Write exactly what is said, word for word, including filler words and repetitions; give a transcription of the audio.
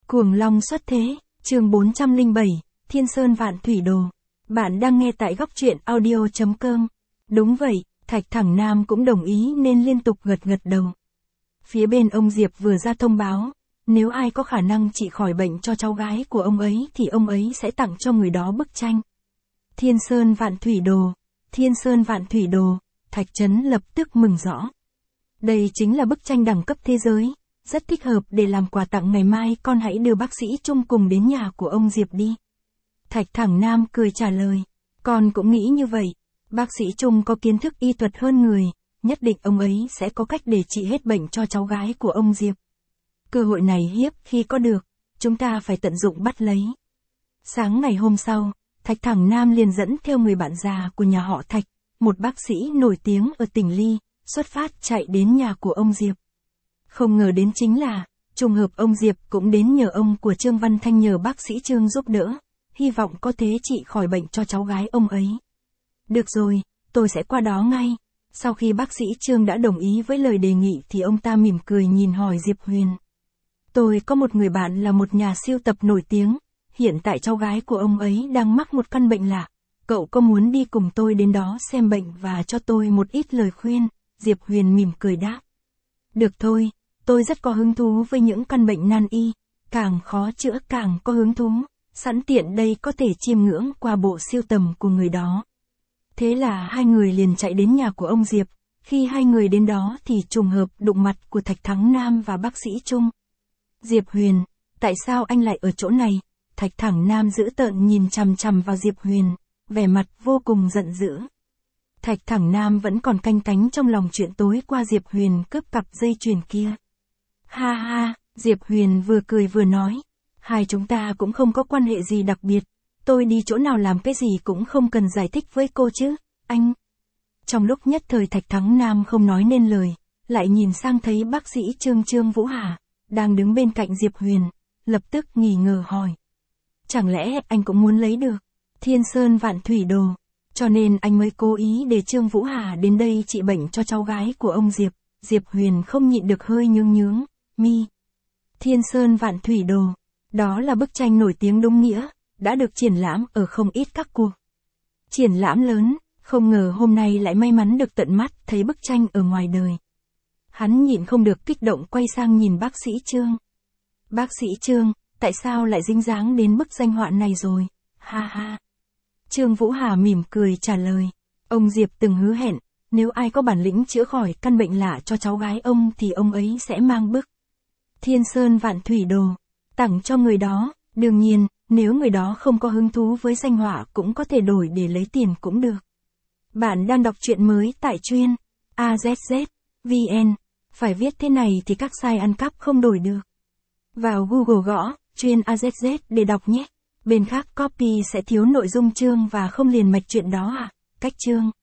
Cuồng Long xuất thế, chương bốn trăm lẻ bảy, Thiên Sơn Vạn Thủy Đồ. Bạn đang nghe tại góc truyện audio chấm com. Đúng vậy, Thạch Thẳng Nam cũng đồng ý nên liên tục gật gật đầu. Phía bên ông Diệp vừa ra thông báo, nếu ai có khả năng trị khỏi bệnh cho cháu gái của ông ấy thì ông ấy sẽ tặng cho người đó bức tranh. Thiên Sơn Vạn Thủy Đồ, Thiên Sơn Vạn Thủy Đồ, Thạch Trấn lập tức mừng rõ. Đây chính là bức tranh đẳng cấp thế giới, rất thích hợp để làm quà tặng ngày mai, con hãy đưa bác sĩ Trung cùng đến nhà của ông Diệp đi. Thạch Thẳng Nam cười trả lời, con cũng nghĩ như vậy, bác sĩ Trung có kiến thức y thuật hơn người, nhất định ông ấy sẽ có cách để trị hết bệnh cho cháu gái của ông Diệp. Cơ hội này hiếm khi có được, chúng ta phải tận dụng bắt lấy. Sáng ngày hôm sau, Thạch Thẳng Nam liền dẫn theo người bạn già của nhà họ Thạch, một bác sĩ nổi tiếng ở tỉnh Ly, xuất phát chạy đến nhà của ông Diệp. Không ngờ đến chính là, trùng hợp ông Diệp cũng đến nhờ ông của Trương Văn Thanh nhờ bác sĩ Trương giúp đỡ, hy vọng có thể trị khỏi bệnh cho cháu gái ông ấy. Được rồi, tôi sẽ qua đó ngay. Sau khi bác sĩ Trương đã đồng ý với lời đề nghị thì ông ta mỉm cười nhìn hỏi Diệp Huyền. Tôi có một người bạn là một nhà siêu tập nổi tiếng, hiện tại cháu gái của ông ấy đang mắc một căn bệnh lạ. Cậu có muốn đi cùng tôi đến đó xem bệnh và cho tôi một ít lời khuyên? Diệp Huyền mỉm cười đáp. Được thôi, tôi rất có hứng thú với những căn bệnh nan y, càng khó chữa càng có hứng thú, sẵn tiện đây có thể chiêm ngưỡng qua bộ siêu tầm của người đó. Thế là hai người liền chạy đến nhà của ông Diệp, khi hai người đến đó thì trùng hợp đụng mặt của Thạch Thắng Nam và bác sĩ Trung. Diệp Huyền, tại sao anh lại ở chỗ này? Thạch Thẳng Nam dữ tợn nhìn chằm chằm vào Diệp Huyền, vẻ mặt vô cùng giận dữ. Thạch Thẳng Nam vẫn còn canh cánh trong lòng chuyện tối qua Diệp Huyền cướp cặp dây chuyền kia. Ha ha, Diệp Huyền vừa cười vừa nói, hai chúng ta cũng không có quan hệ gì đặc biệt, tôi đi chỗ nào làm cái gì cũng không cần giải thích với cô chứ, anh. Trong lúc nhất thời Thạch Thắng Nam không nói nên lời, lại nhìn sang thấy bác sĩ Trương Trương Vũ Hà, đang đứng bên cạnh Diệp Huyền, lập tức nghi ngờ hỏi. Chẳng lẽ anh cũng muốn lấy được Thiên Sơn Vạn Thủy Đồ, cho nên anh mới cố ý để Trương Vũ Hà đến đây trị bệnh cho cháu gái của ông Diệp. Diệp Huyền không nhịn được hơi nhướng nhướng mi. Thiên Sơn Vạn Thủy Đồ, đó là bức tranh nổi tiếng đúng nghĩa, đã được triển lãm ở không ít các cuộc triển lãm lớn, không ngờ hôm nay lại may mắn được tận mắt thấy bức tranh ở ngoài đời. Hắn nhịn không được kích động quay sang nhìn bác sĩ Trương. Bác sĩ Trương, tại sao lại dính dáng đến bức danh họa này rồi? Ha ha. Trương Vũ Hà mỉm cười trả lời, ông Diệp từng hứa hẹn, nếu ai có bản lĩnh chữa khỏi căn bệnh lạ cho cháu gái ông thì ông ấy sẽ mang bức Thiên Sơn Vạn Thủy Đồ tặng cho người đó. Đương nhiên, nếu người đó không có hứng thú với danh họa cũng có thể đổi để lấy tiền cũng được. Bạn đang đọc truyện mới tại truyện a zét zét vê en, phải viết thế này thì các site ăn cắp không đổi được. Vào Google gõ truyện a zét zét để đọc nhé. Bên khác copy sẽ thiếu nội dung chương và không liền mạch chuyện đó à? Cách chương